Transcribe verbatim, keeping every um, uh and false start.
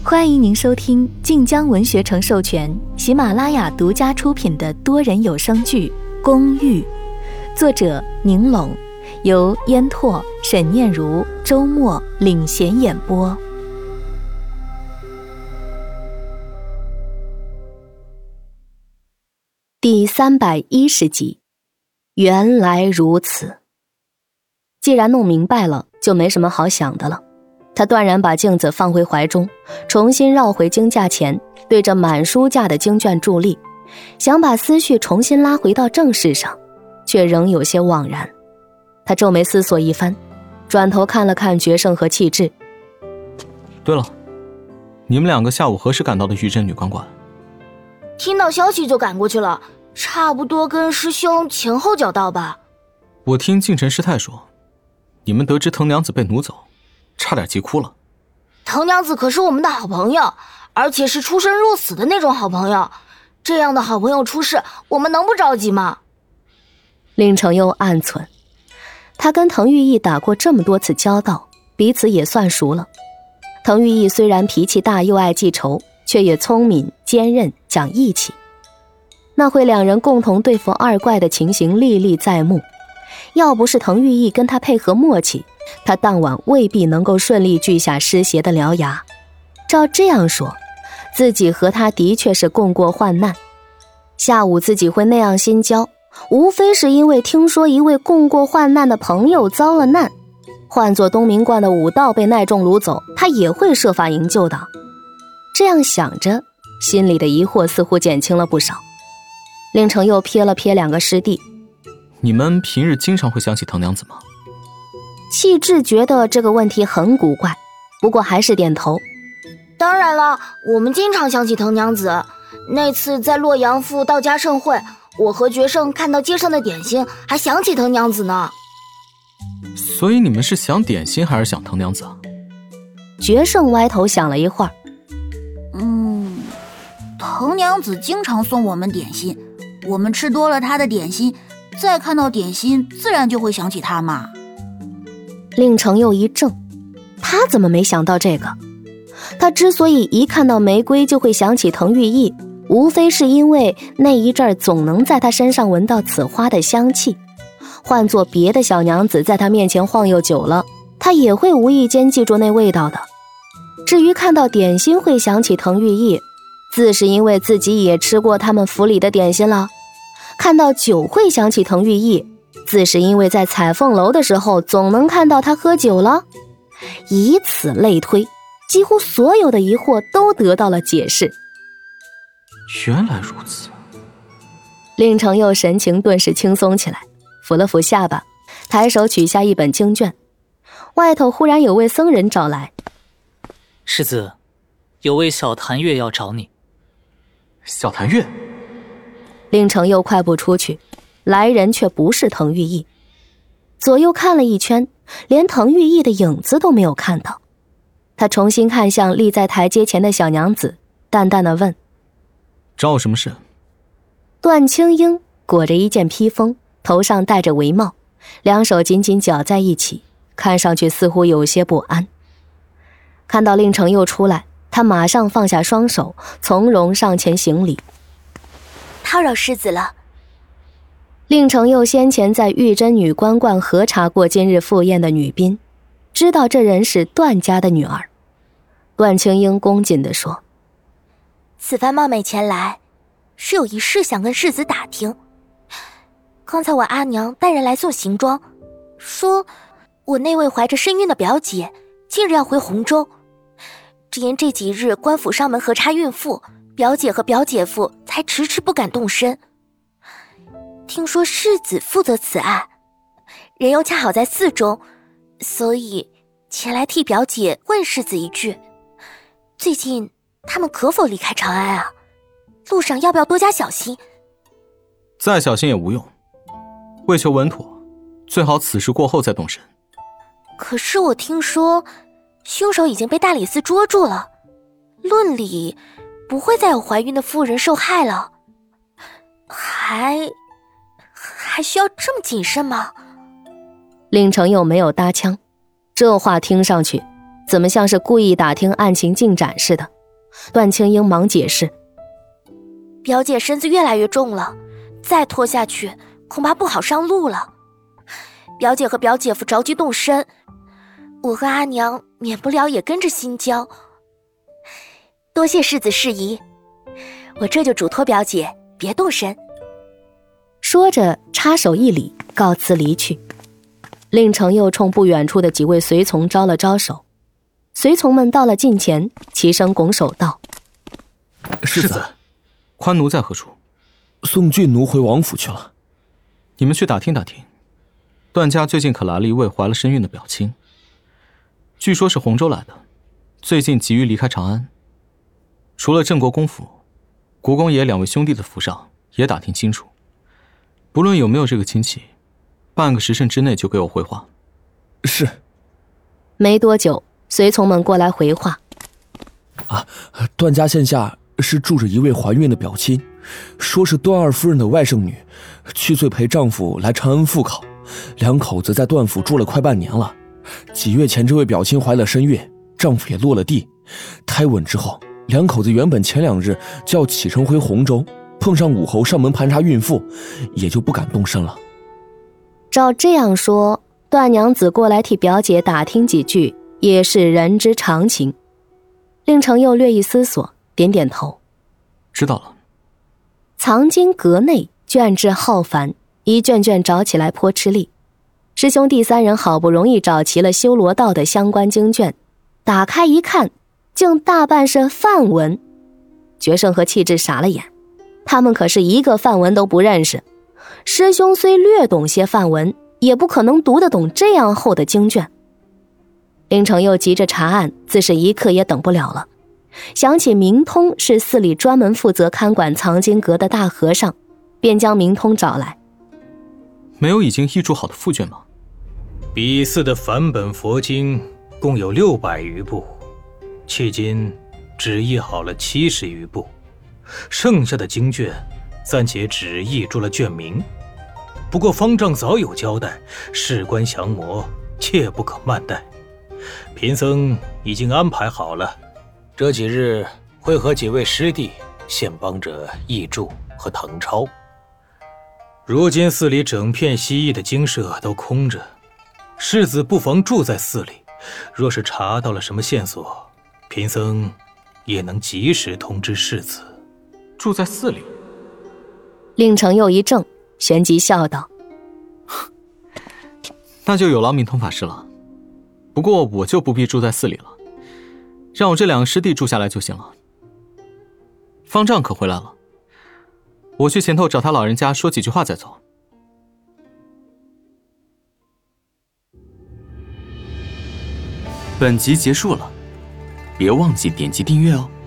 欢迎您收听晋江文学城授权、喜马拉雅独家出品的多人有声剧《公寓》，作者宁龙，由烟拓、沈念如、周末领衔演播。第三百一十集，原来如此。既然弄明白了，就没什么好想的了。他断然把镜子放回怀中，重新绕回经架前，对着满书架的经卷伫立，想把思绪重新拉回到正事上，却仍有些惘然。他皱眉思索一番，转头看了看决胜和气质。 对了，你们两个下午何时赶到的玉珍女官馆？ 听到消息就赶过去了，差不多跟师兄前后脚到吧。 我听晋城师太说，你们得知藤娘子被掳走，差点急哭了。 藤娘子可是我们的好朋友，而且是出生入死的那种好朋友，这样的好朋友出事，我们能不着急吗？ 令程又暗忖，他跟滕玉义打过这么多次交道，彼此也算熟了。滕玉义虽然脾气大又爱记仇，却也聪明坚韧讲义气，那会两人共同对付二怪的情形历历在目。要不是滕玉义跟他配合默契，他当晚未必能够顺利锯下尸邪的獠牙。照这样说，自己和他的确是共过患难。下午自己会那样心焦，无非是因为听说一位共过患难的朋友遭了难，换作东明观的武道被奈众掳走，他也会设法营救的。这样想着，心里的疑惑似乎减轻了不少。令程又瞥了瞥两个师弟， 你们平日经常会想起藤娘子吗？ 气质觉得这个问题很古怪，不过还是点头。 当然了，我们经常想起藤娘子。那次在洛阳赴道家盛会，我和决胜看到街上的点心，还想起藤娘子呢。 所以你们是想点心还是想藤娘子啊？ 决胜歪头想了一会儿， 嗯，藤娘子经常送我们点心，我们吃多了她的点心，再看到点心自然就会想起她嘛。 令程又一怔，他怎么没想到这个？他之所以一看到玫瑰就会想起滕玉义，无非是因为那一阵总能在他身上闻到此花的香气。换做别的小娘子在他面前晃悠久了，他也会无意间记住那味道的。至于看到点心会想起滕玉义，自是因为自己也吃过他们府里的点心了。看到酒会想起滕玉义，自是因为在彩凤楼的时候总能看到他喝酒了。以此类推，几乎所有的疑惑都得到了解释。 原来如此。 令程又神情顿时轻松起来，抚了抚下巴，抬手取下一本经卷。外头忽然有位僧人找来。 世子，有位小谭月要找你。 小谭月？ 令程又快步出去，来人却不是滕玉义。左右看了一圈，连滕玉义的影子都没有看到。他重新看向立在台阶前的小娘子，淡淡地问： 找我什么事？ 段青英裹着一件披风，头上戴着围帽，两手紧紧绞在一起，看上去似乎有些不安。看到令程又出来，他马上放下双手，从容上前行礼。 叨扰世子了。 令程又先前在玉珍女官观核查过今日赴宴的女宾，知道这人是段家的女儿。段青英恭谨地说： 此番冒昧前来，是有一事想跟世子打听。刚才我阿娘带人来送行装，说我那位怀着身孕的表姐近日要回洪州，只因这几日官府上门核查孕妇，表姐和表姐夫才迟迟不敢动身。听说世子负责此案，人又恰好在寺中，所以前来替表姐问世子一句，最近他们可否离开长安啊？路上要不要多加小心？ 再小心也无用，为求稳妥，最好此事过后再动身。 可是我听说凶手已经被大理寺捉住了，论理不会再有怀孕的妇人受害了，还还需要这么谨慎吗？ 令程又没有搭腔，这话听上去怎么像是故意打听案情进展似的， 段青英忙解释： 表姐身子越来越重了，再拖下去恐怕不好上路了。表姐和表姐夫着急动身，我和阿娘免不了也跟着心焦。多谢世子示意，我这就嘱托表姐别动身。 说着插手一礼，告辞离去。令程又冲不远处的几位随从招了招手，随从们到了近前，齐声拱手道： 世子，宽奴在何处？ 送郡奴回王府去了。 你们去打听打听，段家最近可来了一位怀了身孕的表亲，据说是洪州来的，最近急于离开长安。除了镇国公府，国公爷两位兄弟的府上也打听清楚，不论有没有这个亲戚，半个时辰之内就给我回话。 是。 没多久，随从们过来回话： 啊，段家线下是住着一位怀孕的表亲，说是段二夫人的外甥女，去岁陪丈夫来长安复考，两口子在段府住了快半年了。几月前这位表亲怀了身孕，丈夫也落了地，胎稳之后，两口子原本前两日就要启程回洪州，碰上武侯上门盘查孕妇，也就不敢动身了。 照这样说，段娘子过来替表姐打听几句也是人之常情。令程又略一思索，点点头： 知道了。 藏经阁内卷帙浩繁，一卷卷找起来颇吃力。师兄弟三人好不容易找齐了修罗道的相关经卷，打开一看，竟大半是梵文。决胜和气质傻了眼，他们可是一个梵文都不认识。师兄虽略懂些梵文，也不可能读得懂这样厚的经卷。令程又急着查案，自是一刻也等不了了。想起明通是寺里专门负责看管藏经阁的大和尚，便将明通找来。 没有已经译注好的附卷吗？ 彼寺的梵本佛经共有六百余部，迄今只译好了七十余部，剩下的经卷暂且只译出了卷名。不过方丈早有交代，事关降魔，切不可慢待。贫僧已经安排好了，这几日会和几位师弟现帮着译注和誊抄。如今寺里整片西翼的经舍都空着，世子不妨住在寺里，若是查到了什么线索，贫僧也能及时通知世子。 住在寺里？ 令程又一怔，旋即笑道： 那就有劳明通法师了。不过我就不必住在寺里了，让我这两个师弟住下来就行了。方丈可回来了？我去前头找他老人家说几句话再走。 本集结束了，别忘记点击订阅哦。